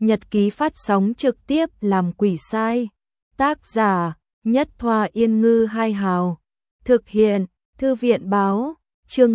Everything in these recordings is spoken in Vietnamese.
nhật ký phát sóng trực tiếp làm quỷ sai. Tác giả: Nhất Thoa Yên Ngư Hai Hào. Thực hiện: Thư viện báo. Chương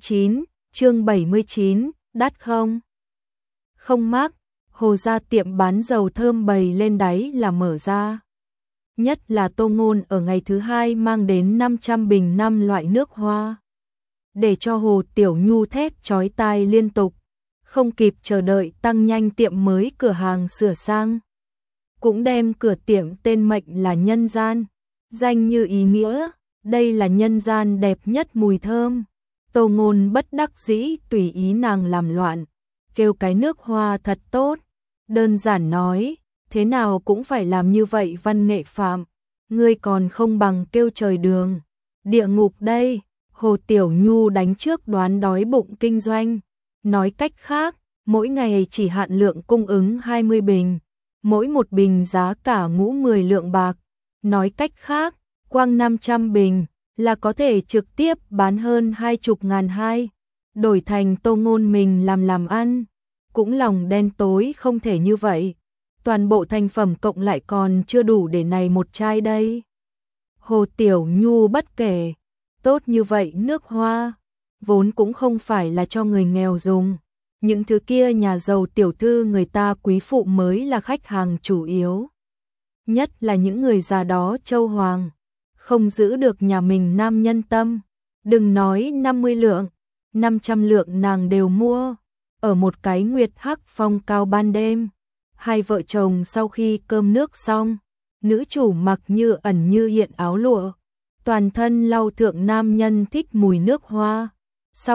79, đắt không? Không mắc. Hồ gia tiệm bán dầu thơm bày lên đáy là mở ra. Nhất là Tô Ngôn ở ngày thứ hai mang đến 500 bình 5 loại nước hoa. Để cho Hồ Tiểu Nhu thét chói tai liên tục. Không kịp chờ đợi tăng nhanh tiệm mới cửa hàng sửa sang. Cũng đem cửa tiệm tên mệnh là Nhân Gian. Danh như ý nghĩa, đây là nhân gian đẹp nhất mùi thơm. Tô Ngôn bất đắc dĩ tùy ý nàng làm loạn. Kêu cái nước hoa thật tốt. Đơn giản nói, thế nào cũng phải làm như vậy văn nghệ phạm. Ngươi còn không bằng kêu trời đường. Địa ngục đây. Hồ Tiểu Nhu đánh trước đoán đói bụng kinh doanh. Nói cách khác, mỗi ngày chỉ hạn lượng cung ứng 20 bình. Mỗi một bình giá cả ngũ 10 lượng bạc. Nói cách khác, quang 500 bình là có thể trực tiếp bán hơn 20.000 hai. Đổi thành Tô Ngôn mình làm ăn. Cũng lòng đen tối không thể như vậy. Toàn bộ thành phẩm cộng lại còn chưa đủ để này một chai đây. Hồ Tiểu Nhu bất kể. Tốt như vậy nước hoa, vốn cũng không phải là cho người nghèo dùng. Những thứ kia nhà giàu tiểu thư người ta quý phụ mới là khách hàng chủ yếu. Nhất là những người già đó châu hoàng, không giữ được nhà mình nam nhân tâm. Đừng nói 50 lượng, 500 lượng nàng đều mua. Ở một cái nguyệt hắc phong cao ban đêm, hai vợ chồng sau khi cơm nước xong, nữ chủ mặc như ẩn như hiện áo lụa. Toàn thân lau thượng nam nhân thích mùi nước hoa. Sau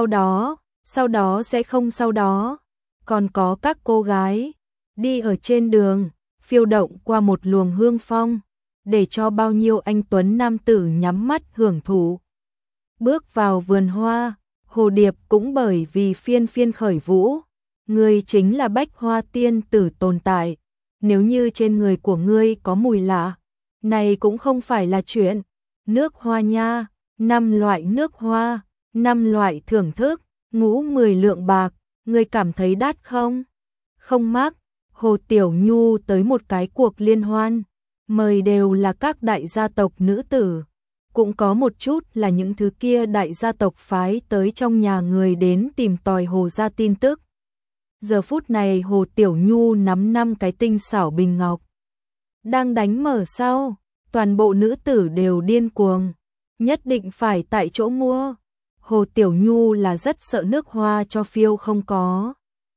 đó sẽ không sau đó. Còn có các cô gái đi ở trên đường, phiêu động qua một luồng hương phong, để cho bao nhiêu anh tuấn nam tử nhắm mắt hưởng thụ. Bước vào vườn hoa, Hồ Điệp cũng bởi vì phiên khởi vũ. Ngươi chính là bách hoa tiên tử tồn tại. Nếu như trên người của ngươi có mùi lạ, này cũng không phải là chuyện. Nước hoa nha, 5 loại nước hoa, 5 loại thưởng thức, ngũ 10 lượng bạc, ngươi cảm thấy đắt không? Không mắc. Hồ Tiểu Nhu tới một cái cuộc liên hoan, mời đều là các đại gia tộc nữ tử, cũng có một chút là những thứ kia đại gia tộc phái tới trong nhà người đến tìm tòi Hồ gia tin tức. Giờ phút này Hồ Tiểu Nhu nắm 5 cái tinh xảo bình ngọc, đang đánh mở sau. Toàn bộ nữ tử đều điên cuồng, nhất định phải tại chỗ mua. Hồ Tiểu Nhu là rất sợ nước hoa cho phiêu không có.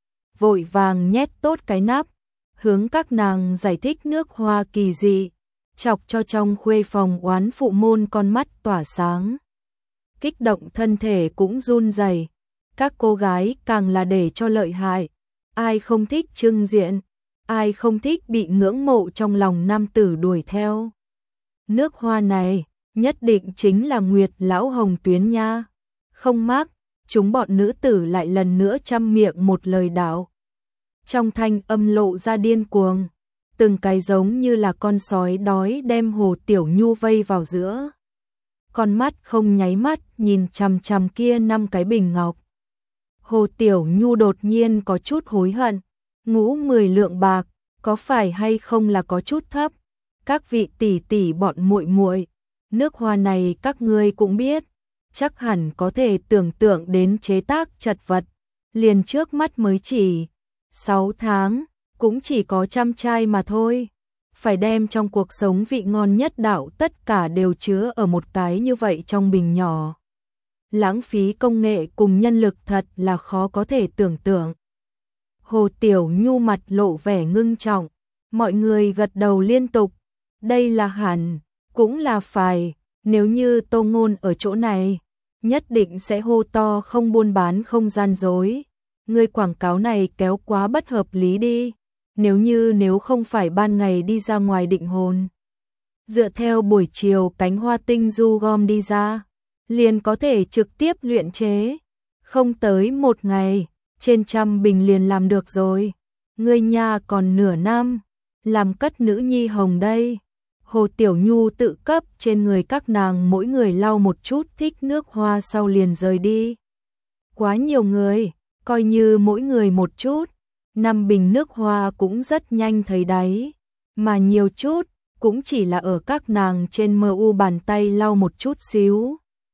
Vội vàng nhét tốt cái nắp, hướng các nàng giải thích nước hoa kỳ dị, chọc cho trong khuê phòng oán phụ môn con mắt tỏa sáng. Kích động thân thể cũng run rẩy. Các cô gái càng là để cho lợi hại. Ai không thích trưng diện, ai không thích bị ngưỡng mộ trong lòng nam tử đuổi theo. Nước hoa này, nhất định chính là Nguyệt Lão Hồng Tuyến nha. Không mắc, chúng bọn nữ tử lại lần nữa trăm miệng một lời đạo. Trong thanh âm lộ ra điên cuồng, từng cái giống như là con sói đói đem Hồ Tiểu Nhu vây vào giữa. Con mắt không nháy mắt nhìn chằm chằm kia 5 cái bình ngọc. Hồ Tiểu Nhu đột nhiên có chút hối hận. Ngũ 10 lượng bạc, có phải hay không là có chút thấp? Các vị tỷ tỷ bọn muội muội, nước hoa này các ngươi cũng biết, chắc hẳn có thể tưởng tượng đến chế tác chật vật, liền trước mắt mới chỉ 6 tháng, cũng chỉ có 100 chai mà thôi. Phải đem trong cuộc sống vị ngon nhất đạo tất cả đều chứa ở một cái như vậy trong bình nhỏ. Lãng phí công nghệ cùng nhân lực thật là khó có thể tưởng tượng. Hồ Tiểu Nhu mặt lộ vẻ ngưng trọng, mọi người gật đầu liên tục. Đây là hẳn, cũng là phải, nếu như Tô Ngôn ở chỗ này, nhất định sẽ hô to không buôn bán không gian dối. Người quảng cáo này kéo quá bất hợp lý đi, nếu không phải ban ngày đi ra ngoài định hồn. Dựa theo buổi chiều cánh hoa tinh du gom đi ra, liền có thể trực tiếp luyện chế. Không tới một ngày, trên 100 bình liền làm được rồi. Người nhà còn nửa năm, làm cất nữ nhi hồng đây. Hồ Tiểu Nhu tự cấp trên người các nàng mỗi người lau một chút thích nước hoa sau liền rời đi. Quá nhiều người, coi như mỗi người một chút, 5 bình nước hoa cũng rất nhanh thấy đáy, mà nhiều chút, cũng chỉ là ở các nàng trên mu bàn tay lau một chút xíu.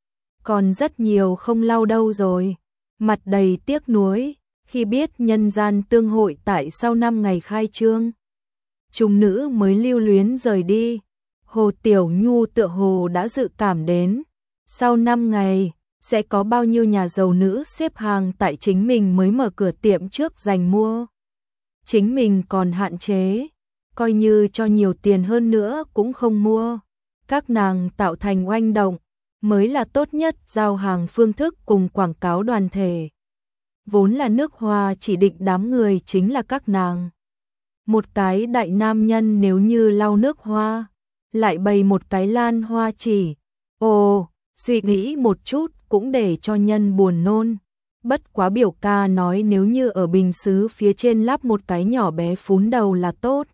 Còn rất nhiều không lau đâu rồi, mặt đầy tiếc nuối, khi biết nhân gian tương hội tại sau 5 ngày khai trương. Chúng nữ mới lưu luyến rời đi, Hồ Tiểu Nhu tựa hồ đã dự cảm đến, sau 5 ngày, sẽ có bao nhiêu nhà giàu nữ xếp hàng tại chính mình mới mở cửa tiệm trước giành mua. Chính mình còn hạn chế, coi như cho nhiều tiền hơn nữa cũng không mua. Các nàng tạo thành oanh động, mới là tốt nhất giao hàng phương thức cùng quảng cáo đoàn thể. Vốn là nước hoa chỉ định đám người chính là các nàng. Một cái đại nam nhân nếu như lau nước hoa, lại bày một cái lan hoa chỉ. Ồ, suy nghĩ một chút cũng để cho nhân buồn nôn. Bất quá biểu ca nói nếu như ở bình sứ phía trên lắp một cái nhỏ bé phún đầu là tốt.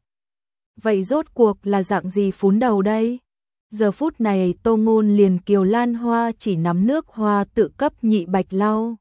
Vậy rốt cuộc là dạng gì phún đầu đây? Giờ phút này Tô Ngôn liền kiều lan hoa chỉ nắm nước hoa tự cấp Nhị Bạch lau.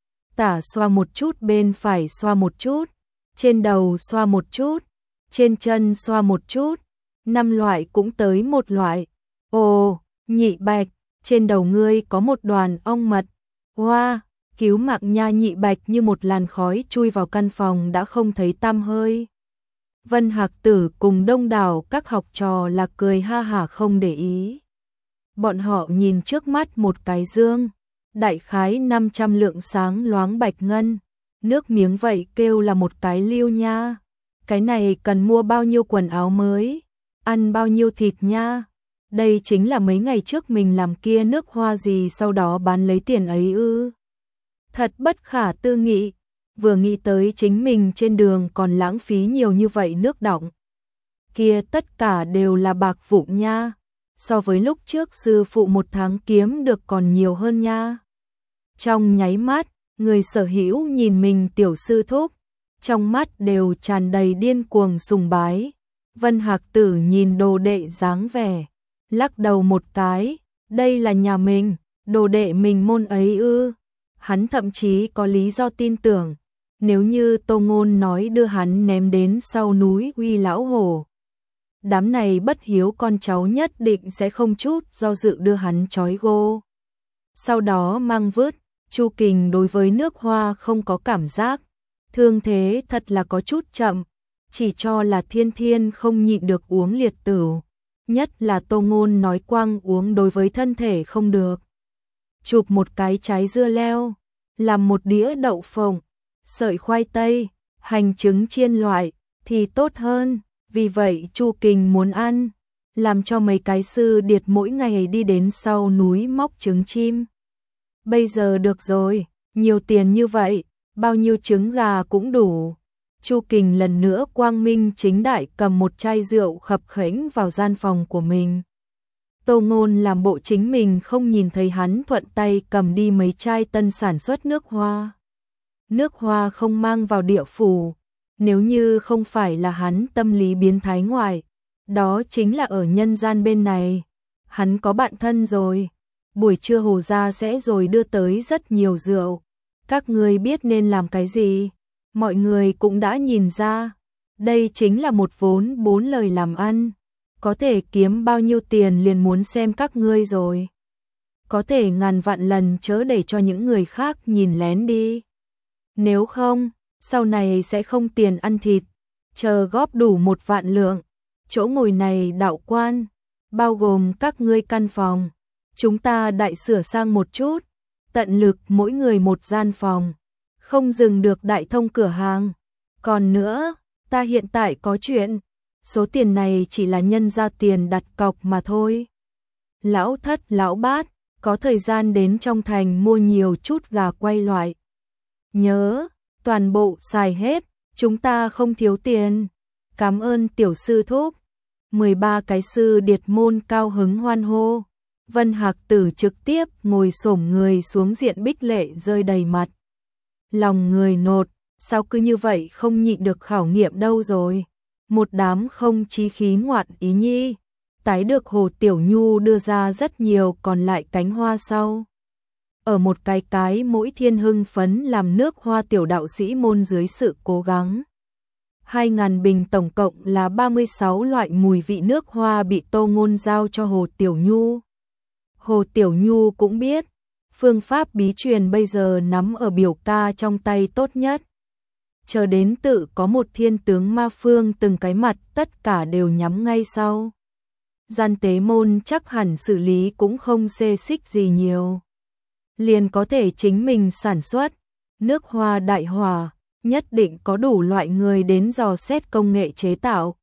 Tả xoa một chút, bên phải xoa một chút, trên đầu xoa một chút, trên chân xoa một chút, 5 loại cũng tới một loại. Ồ, Nhị Bạch, trên đầu ngươi có một đoàn ong mật. Hoa, cứu mạng nha. Nhị Bạch như một làn khói chui vào căn phòng đã không thấy tăm hơi. Vân Hạc Tử cùng đông đảo các học trò là cười ha hả không để ý. Bọn họ nhìn trước mắt một cái dương, đại khái 500 lượng sáng loáng bạch ngân, nước miếng vậy kêu là một cái liêu nha. Cái này cần mua bao nhiêu quần áo mới, ăn bao nhiêu thịt nha. Đây chính là mấy ngày trước mình làm kia nước hoa gì sau đó bán lấy tiền ấy ư. Thật bất khả tư nghị, vừa nghĩ tới chính mình trên đường còn lãng phí nhiều như vậy nước đọng. Kia tất cả đều là bạc vụn nha, so với lúc trước sư phụ một tháng kiếm được còn nhiều hơn nha. Trong nháy mắt, người sở hữu nhìn mình tiểu sư thúc, trong mắt đều tràn đầy điên cuồng sùng bái. Vân Hạc Tử nhìn đồ đệ dáng vẻ, lắc đầu một cái, đây là nhà mình, đồ đệ mình môn ấy ư. Hắn thậm chí có lý do tin tưởng, nếu như Tô Ngôn nói đưa hắn ném đến sau núi Uy Lão Hổ, đám này bất hiếu con cháu nhất định sẽ không chút do dự đưa hắn trói gô. Sau đó mang vứt. Chu Kình đối với nước hoa không có cảm giác, thương thế thật là có chút chậm, chỉ cho là Thiên Thiên không nhịn được uống liệt tửu, nhất là Tô Ngôn nói quang uống đối với thân thể không được. Chụp một cái trái dưa leo, làm một đĩa đậu phộng, sợi khoai tây, hành trứng chiên loại thì tốt hơn, vì vậy Chu Kình muốn ăn, làm cho mấy cái sư điệt mỗi ngày đi đến sau núi móc trứng chim. Bây giờ được rồi, nhiều tiền như vậy, bao nhiêu trứng gà cũng đủ. Chu Kình lần nữa quang minh chính đại cầm một chai rượu khập khểnh vào gian phòng của mình. Tô Ngôn làm bộ chính mình không nhìn thấy hắn thuận tay cầm đi mấy chai tân sản xuất nước hoa. Nước hoa không mang vào địa phủ, nếu như không phải là hắn tâm lý biến thái ngoại, đó chính là ở nhân gian bên này. Hắn có bạn thân rồi. Buổi trưa Hồ gia sẽ rồi đưa tới rất nhiều rượu. Các ngươi biết nên làm cái gì? Mọi người cũng đã nhìn ra. Đây chính là một vốn 4 lời làm ăn. Có thể kiếm bao nhiêu tiền liền muốn xem các ngươi rồi. Có thể ngàn vạn lần chớ để cho những người khác nhìn lén đi. Nếu không, sau này sẽ không tiền ăn thịt. Chờ góp đủ 1 vạn lượng. Chỗ ngồi này đạo quan, bao gồm các ngươi căn phòng. Chúng ta đại sửa sang một chút, tận lực mỗi người một gian phòng, không dừng được đại thông cửa hàng. Còn nữa, ta hiện tại có chuyện, số tiền này chỉ là nhân ra tiền đặt cọc mà thôi. Lão Thất lão bát, có thời gian đến trong thành mua nhiều chút gà quay loại. Nhớ, toàn bộ xài hết, chúng ta không thiếu tiền. Cảm ơn tiểu sư thúc. 13 cái sư điệt môn cao hứng hoan hô. Vân Hạc Tử trực tiếp ngồi xổm người xuống, diện bích lệ rơi đầy mặt. Lòng người nột, sao cứ như vậy không nhịn được khảo nghiệm đâu rồi. Một đám không chí khí ngoạn ý nhi. Tái được Hồ Tiểu Nhu đưa ra rất nhiều còn lại cánh hoa sau. Ở một cái mỗi thiên hưng phấn làm nước hoa tiểu đạo sĩ môn dưới sự cố gắng 2.000 bình tổng cộng là 36 loại mùi vị nước hoa bị Tô Ngôn giao cho Hồ Tiểu Nhu. Hồ Tiểu Nhu cũng biết, phương pháp bí truyền bây giờ nắm ở biểu ca trong tay tốt nhất. Chờ đến tự có một thiên tướng ma phương từng cái mặt tất cả đều nhắm ngay sau. Gian tế môn chắc hẳn xử lý cũng không xê xích gì nhiều. Liền có thể chính mình sản xuất, nước hoa đại hòa, nhất định có đủ loại người đến dò xét công nghệ chế tạo.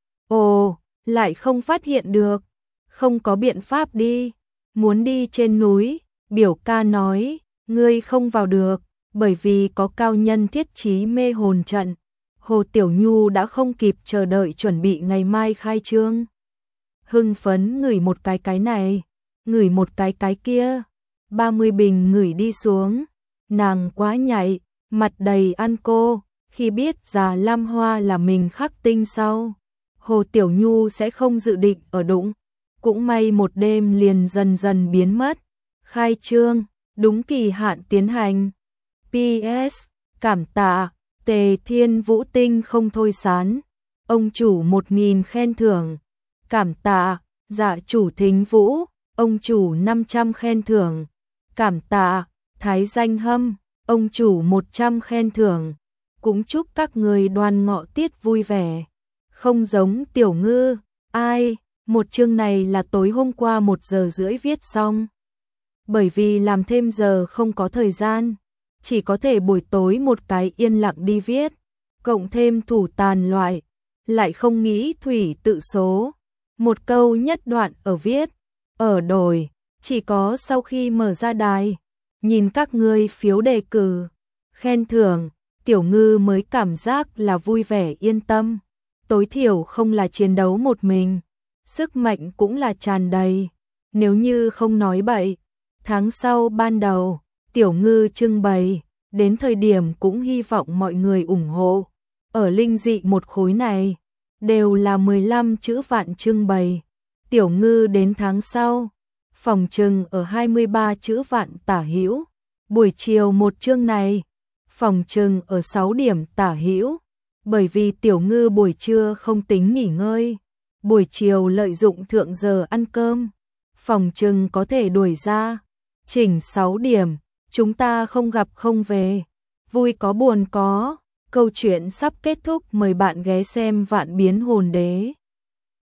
Ồ, lại không phát hiện được, không có biện pháp đi, muốn đi trên núi, biểu ca nói, ngươi không vào được, bởi vì có cao nhân thiết trí mê hồn trận. Hồ Tiểu Nhu đã không kịp chờ đợi chuẩn bị ngày mai khai trương. Hưng phấn ngửi một cái này, ngửi một cái kia, 30 bình ngửi đi xuống, nàng quá nhạy, mặt đầy ăn cô, khi biết Già Lam Hoa là mình khắc tinh sau. Hồ Tiểu Nhu sẽ không dự định ở đụng, cũng may một đêm liền dần dần biến mất. Khai trương, đúng kỳ hạn tiến hành. PS, cảm tạ, Tề Thiên Vũ Tinh không thôi sán. Ông chủ 1.000 khen thưởng. Cảm tạ, Dạ chủ Thính Vũ, ông chủ 500 khen thưởng. Cảm tạ, Thái Danh Hâm, ông chủ 100 khen thưởng. Cũng chúc các người đoan ngọ tiết vui vẻ. Không giống Tiểu Ngư, ai, một chương này là tối hôm qua 1 giờ rưỡi viết xong. Bởi vì làm thêm giờ không có thời gian, chỉ có thể buổi tối một cái yên lặng đi viết, cộng thêm thủ tàn loại, lại không nghĩ thủy tự số. Một câu nhất đoạn ở viết, ở đồi, chỉ có sau khi mở ra đài, nhìn các ngươi phiếu đề cử, khen thưởng, Tiểu Ngư mới cảm giác là vui vẻ yên tâm. Tối thiểu không là chiến đấu một mình, sức mạnh cũng là tràn đầy. Nếu như không nói bậy, tháng sau ban đầu, Tiểu Ngư trưng bày, đến thời điểm cũng hy vọng mọi người ủng hộ. Ở linh dị một khối này, đều là 15 chữ vạn trưng bày. Tiểu Ngư đến tháng sau, phòng trừng ở 23 chữ vạn tả hữu. Buổi chiều một chương này, phòng trừng ở 6 điểm tả hữu. Bởi vì Tiểu Ngư buổi trưa không tính nghỉ ngơi, buổi chiều lợi dụng thượng giờ ăn cơm, phòng trừng có thể đuổi ra. Chỉnh 6 điểm, chúng ta không gặp không về. Vui có buồn có, câu chuyện sắp kết thúc, mời bạn ghé xem Vạn Biến Hồn Đế.